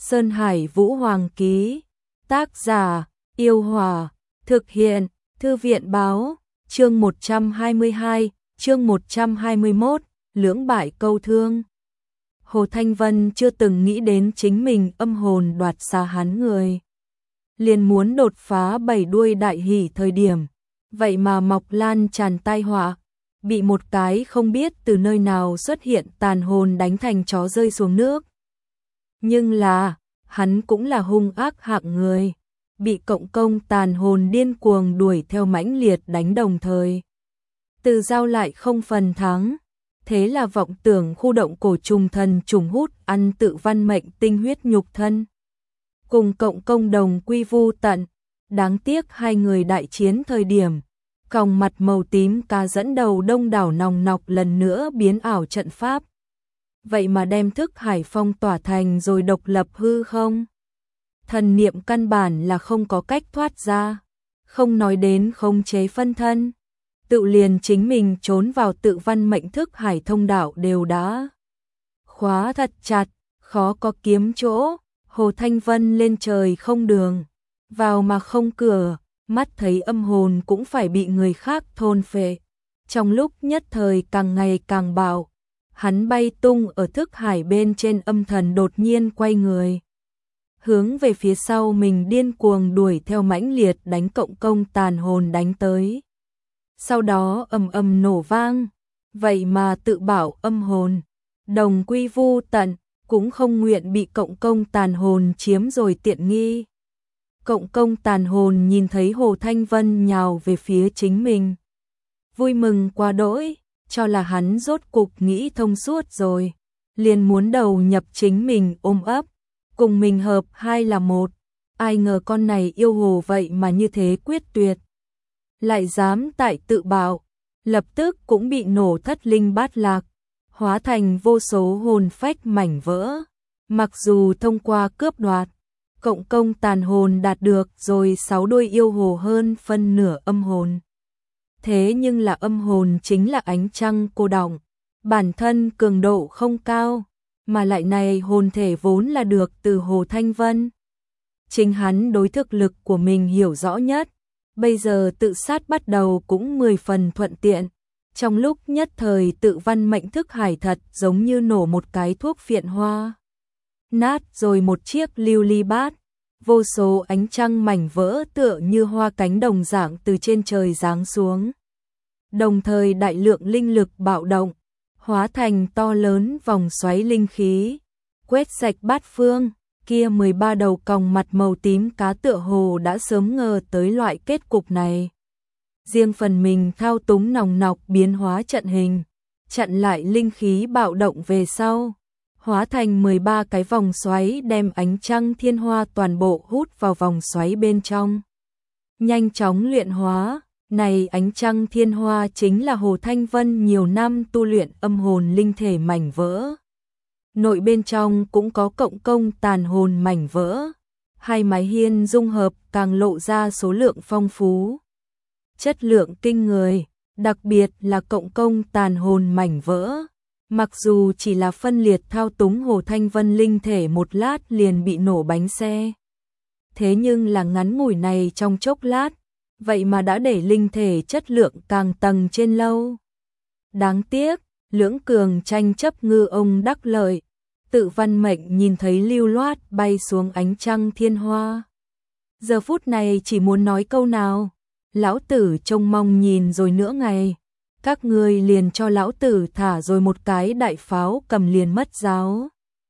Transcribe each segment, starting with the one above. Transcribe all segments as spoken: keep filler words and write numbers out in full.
Sơn Hải Vũ Hoàng ký. Tác giả: Yêu Hòa. Thực hiện: Thư viện báo. Chương một trăm hai mươi hai, chương một trăm hai mươi mốt, lưỡng bại câu thương. Hồ Thanh Vân chưa từng nghĩ đến chính mình âm hồn đoạt xá hắn người. Liền muốn đột phá bảy đuôi đại hỷ thời điểm. Vậy mà mọc lan tràn tai họa. Bị một cái không biết từ nơi nào xuất hiện tàn hồn đánh thành chó rơi xuống nước. Nhưng là, hắn cũng là hung ác hạng người. Bị cộng công tàn hồn điên cuồng đuổi theo mãnh liệt đánh đồng thời. Từ giao lại không phần thắng. Thế là vọng tưởng khu động cổ trùng thần trùng hút ăn tự văn mệnh tinh huyết nhục thân. Cùng cộng công đồng quy vu tận. Đáng tiếc hai người đại chiến thời điểm. Còng mặt màu tím ca dẫn đầu đông đảo nòng nọc lần nữa biến ảo trận pháp. Vậy mà đem thức hải phong tỏa thành rồi độc lập hư không? Thần niệm căn bản là không có cách thoát ra. Không nói đến khống chế phân thân. Tự liền chính mình trốn vào tự văn mệnh thức hải thông đạo đều đã khóa thật chặt, khó có kiếm chỗ. Hồ Thanh Vân lên trời không đường, vào mà không cửa, mắt thấy âm hồn cũng phải bị người khác thôn phệ. Trong lúc nhất thời càng ngày càng bạo, hắn bay tung ở thức hải bên trên âm thần đột nhiên quay người. Hướng về phía sau mình điên cuồng đuổi theo mãnh liệt đánh cộng công tàn hồn đánh tới. Sau đó ầm ầm nổ vang, vậy mà tự bảo âm hồn, đồng quy vu tận, cũng không nguyện bị cộng công tàn hồn chiếm rồi tiện nghi. Cộng công tàn hồn nhìn thấy Hồ Thanh Vân nhào về phía chính mình. Vui mừng quá đỗi, cho là hắn rốt cục nghĩ thông suốt rồi. Liền muốn đầu nhập chính mình ôm ấp, cùng mình hợp hai là một. Ai ngờ con này yêu hồ vậy mà như thế quyết tuyệt. Lại dám tại tự bảo, lập tức cũng bị nổ thất linh bát lạc, hóa thành vô số hồn phách mảnh vỡ. Mặc dù thông qua cướp đoạt, cộng công tàn hồn đạt được rồi sáu đôi yêu hồ hơn phân nửa âm hồn. Thế nhưng là âm hồn chính là ánh trăng cô đọng, bản thân cường độ không cao, mà lại này hồn thể vốn là được từ Hồ Thanh Vân. Chính hắn đối thực lực của mình hiểu rõ nhất, bây giờ tự sát bắt đầu cũng mười phần thuận tiện. Trong lúc nhất thời tự văn mệnh thức hải thật giống như nổ một cái thuốc phiện hoa. Nát rồi một chiếc lưu ly bát, vô số ánh trăng mảnh vỡ tựa như hoa cánh đồng dạng từ trên trời giáng xuống. Đồng thời đại lượng linh lực bạo động, hóa thành to lớn vòng xoáy linh khí, quét sạch bát phương. Kia mười ba đầu còng mặt màu tím cá tựa hồ đã sớm ngờ tới loại kết cục này. Riêng phần mình thao túng nòng nọc biến hóa trận hình, chặn lại linh khí bạo động về sau, hóa thành mười ba cái vòng xoáy đem ánh trăng thiên hoa toàn bộ hút vào vòng xoáy bên trong. Nhanh chóng luyện hóa, này ánh trăng thiên hoa chính là Hồ Thanh Vân nhiều năm tu luyện âm hồn linh thể mảnh vỡ. Nội bên trong cũng có cộng công tàn hồn mảnh vỡ. Hai mái hiên dung hợp càng lộ ra số lượng phong phú, chất lượng kinh người, đặc biệt là cộng công tàn hồn mảnh vỡ. Mặc dù chỉ là phân liệt thao túng Hồ Thanh Vân linh thể một lát liền bị nổ bánh xe. Thế nhưng là ngắn ngủi này trong chốc lát, vậy mà đã để linh thể chất lượng càng tầng trên lâu. Đáng tiếc, lưỡng cường tranh chấp ngư ông đắc lợi. Tự văn mệnh nhìn thấy lưu loát bay xuống ánh trăng thiên hoa. Giờ phút này chỉ muốn nói câu nào. Lão tử trông mong nhìn rồi nữa ngày. Các ngươi liền cho lão tử thả rồi một cái đại pháo cầm liền mất giáo.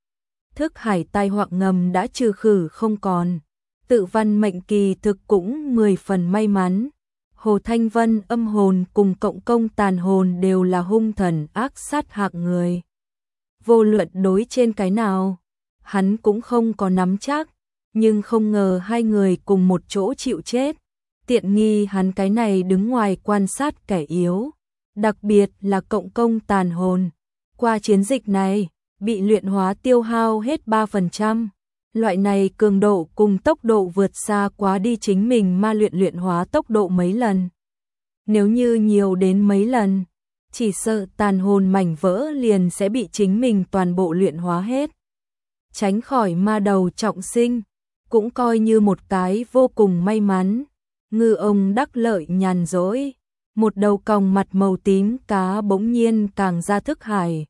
Thức hải tai họa ngầm đã trừ khử không còn. Tự văn mệnh kỳ thực cũng mười phần may mắn. Hồ Thanh Vân âm hồn cùng cộng công tàn hồn đều là hung thần ác sát hạng người. Vô luận đối trên cái nào, hắn cũng không có nắm chắc, nhưng không ngờ hai người cùng một chỗ chịu chết. Tiện nghi hắn cái này đứng ngoài quan sát kẻ yếu, đặc biệt là cộng công tàn hồn. Qua chiến dịch này, bị luyện hóa tiêu hao hết ba phần trăm. Loại này cường độ cùng tốc độ vượt xa quá đi chính mình ma luyện luyện hóa tốc độ mấy lần. Nếu như nhiều đến mấy lần, chỉ sợ tàn hồn mảnh vỡ liền sẽ bị chính mình toàn bộ luyện hóa hết. tránh khỏi ma đầu trọng sinh, cũng coi như một cái vô cùng may mắn. Ngư ông đắc lợi nhàn rỗi, một đầu còng mặt màu tím cá bỗng nhiên càng ra thức hải.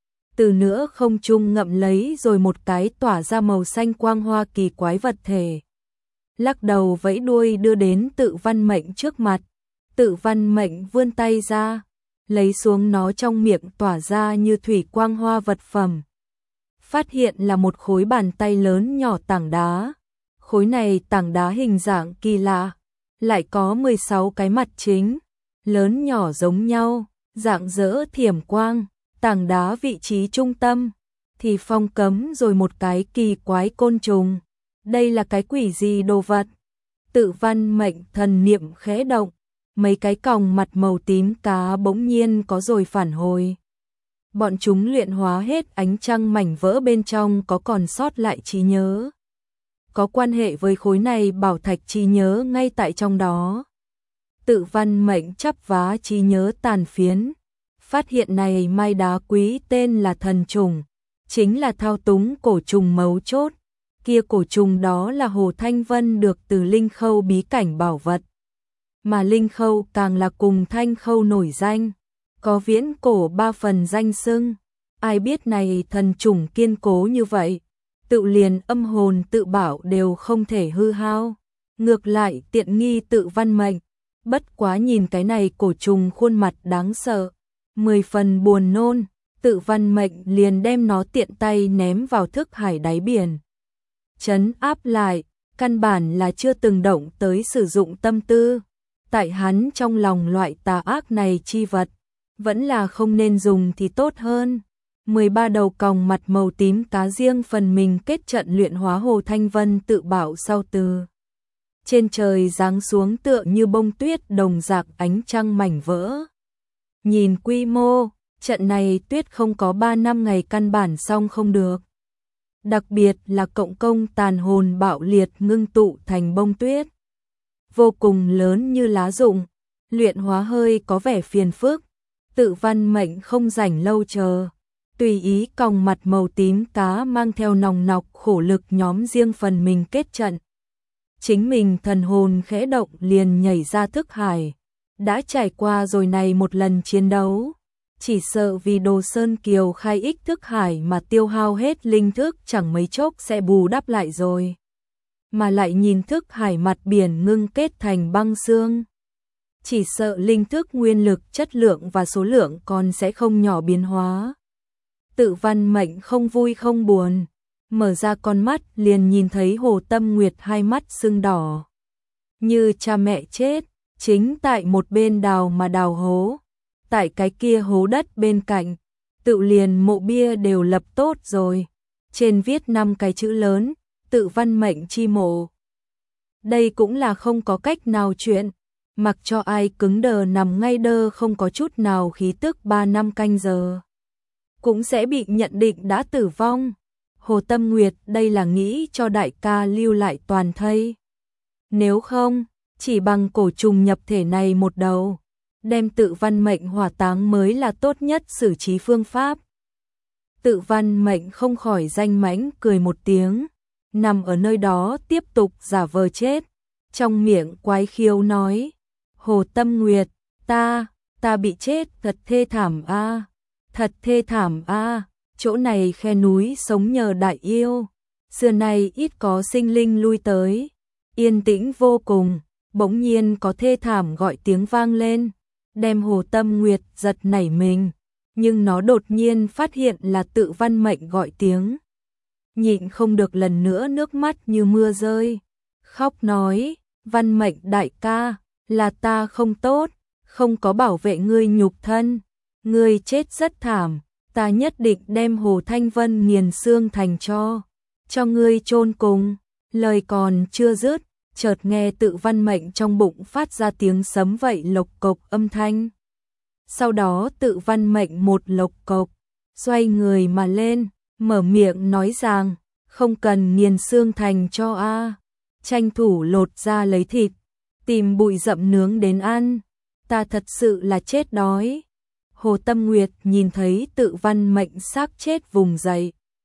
Từ nữa không trung ngậm lấy rồi một cái tỏa ra màu xanh quang hoa kỳ quái vật thể. Lắc đầu vẫy đuôi đưa đến Tự Văn Mệnh trước mặt. Tự Văn Mệnh vươn tay ra, lấy xuống nó trong miệng tỏa ra như thủy quang hoa vật phẩm. Phát hiện là một khối bàn tay lớn nhỏ tảng đá. Khối này tảng đá hình dạng kỳ lạ, lại có mười sáu cái mặt chính, lớn nhỏ giống nhau, dạng dỡ thiểm quang. Tảng đá vị trí trung tâm thì phong cấm rồi một cái kỳ quái côn trùng. Đây là cái quỷ gì đồ vật? Tự Văn Mệnh thần niệm khẽ động, mấy cái còng mặt màu tím cá bỗng nhiên có rồi phản hồi. Bọn chúng luyện hóa hết ánh trăng mảnh vỡ bên trong có còn sót lại trí nhớ. Có quan hệ với khối này bảo thạch trí nhớ ngay tại trong đó. Tự Văn Mệnh chắp vá trí nhớ tàn phiến. Phát hiện này mai đá quý tên là thần trùng, chính là thao túng cổ trùng mấu chốt. Kia cổ trùng đó là Hồ Thanh Vân được từ Linh Khâu bí cảnh bảo vật. Mà Linh Khâu càng là cùng Thanh Khâu nổi danh, có viễn cổ ba phần danh xưng. Ai biết này thần trùng kiên cố như vậy, tự liền âm hồn tự bảo đều không thể hư hao. Ngược lại tiện nghi Tự Văn Mệnh, bất quá nhìn cái này cổ trùng khuôn mặt đáng sợ, mười phần buồn nôn, Tự Văn Mệnh liền đem nó tiện tay ném vào thức hải đáy biển. Trấn áp lại, căn bản là chưa từng động tới sử dụng tâm tư. Tại hắn trong lòng loại tà ác này chi vật, vẫn là không nên dùng thì tốt hơn. mười ba đầu còng mặt màu tím cá riêng phần mình kết trận luyện hóa Hồ Thanh Vân tự bảo sau từ. Trên trời giáng xuống tựa như bông tuyết đồng dạng ánh trăng mảnh vỡ. Nhìn quy mô, trận này tuyết không có ba năm ngày căn bản xong không được. Đặc biệt là cộng công tàn hồn bạo liệt ngưng tụ thành bông tuyết. Vô cùng lớn như lá rụng, luyện hóa hơi có vẻ phiền phức. Tự Văn Mệnh không rảnh lâu chờ, tùy ý còng mặt màu tím cá mang theo nòng nọc khổ lực nhóm riêng phần mình kết trận. Chính mình thần hồn khẽ động liền nhảy ra thức hải. Đã trải qua rồi này một lần chiến đấu, chỉ sợ vì Đồ Sơn Kiều khai ích thức hải mà tiêu hao hết linh thức chẳng mấy chốc sẽ bù đắp lại rồi. Mà lại nhìn thức hải mặt biển ngưng kết thành băng xương. Chỉ sợ linh thức nguyên lực chất lượng và số lượng còn sẽ không nhỏ biến hóa. Tự Văn Mệnh không vui không buồn, mở ra con mắt liền nhìn thấy Hồ Tâm Nguyệt hai mắt sưng đỏ. Như cha mẹ chết, chính tại một bên đào mà đào hố. Tại cái kia hố đất bên cạnh, tự liền mộ bia đều lập tốt rồi. Trên viết năm cái chữ lớn, Tự Văn Mệnh chi mộ. Đây cũng là không có cách nào chuyện, mặc cho ai cứng đờ nằm ngay đơ không có chút nào khí tức ba năm canh giờ, cũng sẽ bị nhận định đã tử vong. Hồ Tâm Nguyệt đây là nghĩ cho đại ca lưu lại toàn thây. Nếu không, chỉ bằng cổ trùng nhập thể này một đầu, đem Tự Văn Mệnh hỏa táng mới là tốt nhất xử trí phương pháp. Tự Văn Mệnh không khỏi danh mãnh cười một tiếng, nằm ở nơi đó tiếp tục giả vờ chết, trong miệng quái khiếu nói: Hồ Tâm Nguyệt, ta, ta bị chết thật thê thảm a, thật thê thảm a, chỗ này khe núi sống nhờ đại yêu, xưa nay ít có sinh linh lui tới, yên tĩnh vô cùng, bỗng nhiên có thê thảm gọi tiếng vang lên, đem Hồ Tâm Nguyệt giật nảy mình, nhưng nó đột nhiên phát hiện là Tự Văn Mệnh gọi tiếng. Nhịn không được lần nữa nước mắt như mưa rơi, khóc nói: Văn Mệnh đại ca, là ta không tốt, không có bảo vệ ngươi nhục thân, ngươi chết rất thảm, ta nhất định đem Hồ Thanh Vân nghiền xương thành tro, cho ngươi chôn cùng. Lời còn chưa dứt, chợt nghe Tự Văn Mệnh trong bụng phát ra tiếng sấm vậy lộc cộc âm thanh. Sau đó Tự Văn Mệnh một lộc cộc, xoay người mà lên, mở miệng nói rằng: không cần nghiền xương thành cho a, tranh thủ lột ra lấy thịt, tìm bụi rậm nướng đến ăn, ta thật sự là chết đói. Hồ Tâm Nguyệt nhìn thấy Tự Văn Mệnh xác chết vùng dậy,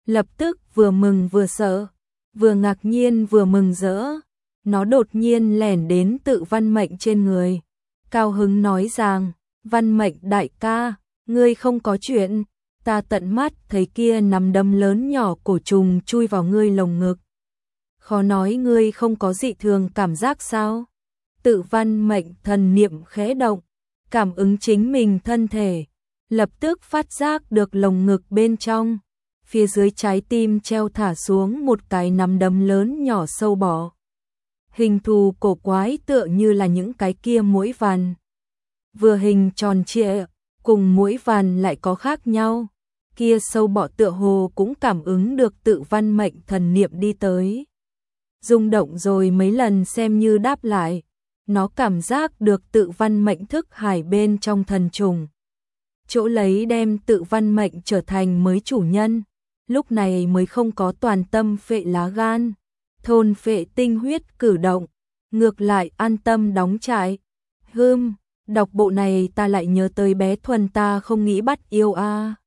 lập tức vừa mừng vừa sợ, vừa ngạc nhiên vừa mừng rỡ. Nó đột nhiên lẻn đến Tự Văn Mệnh trên người, cao hứng nói rằng, Văn Mệnh đại ca, ngươi không có chuyện, ta tận mắt thấy kia nắm đấm lớn nhỏ cổ trùng chui vào ngươi lồng ngực. Khó nói ngươi không có dị thường cảm giác sao? Tự Văn Mệnh thần niệm khẽ động, cảm ứng chính mình thân thể, lập tức phát giác được lồng ngực bên trong, phía dưới trái tim treo thả xuống một cái nắm đấm lớn nhỏ sâu bọ. Hình thù cổ quái tựa như là những cái kia muỗi vằn. Vừa hình tròn trịa, cùng muỗi vằn lại có khác nhau. Kia sâu bọ tựa hồ cũng cảm ứng được Tự Văn Mệnh thần niệm đi tới. Rung động rồi mấy lần xem như đáp lại. Nó cảm giác được Tự Văn Mệnh thức hải bên trong thần trùng. Chỗ lấy đem Tự Văn Mệnh trở thành mới chủ nhân. Lúc này mới không có toàn tâm phệ lá gan, thôn phệ tinh huyết cử động, ngược lại an tâm đóng trại. Hưm, đọc bộ này ta lại nhớ tới bé Thuần ta không nghĩ bắt yêu a. À.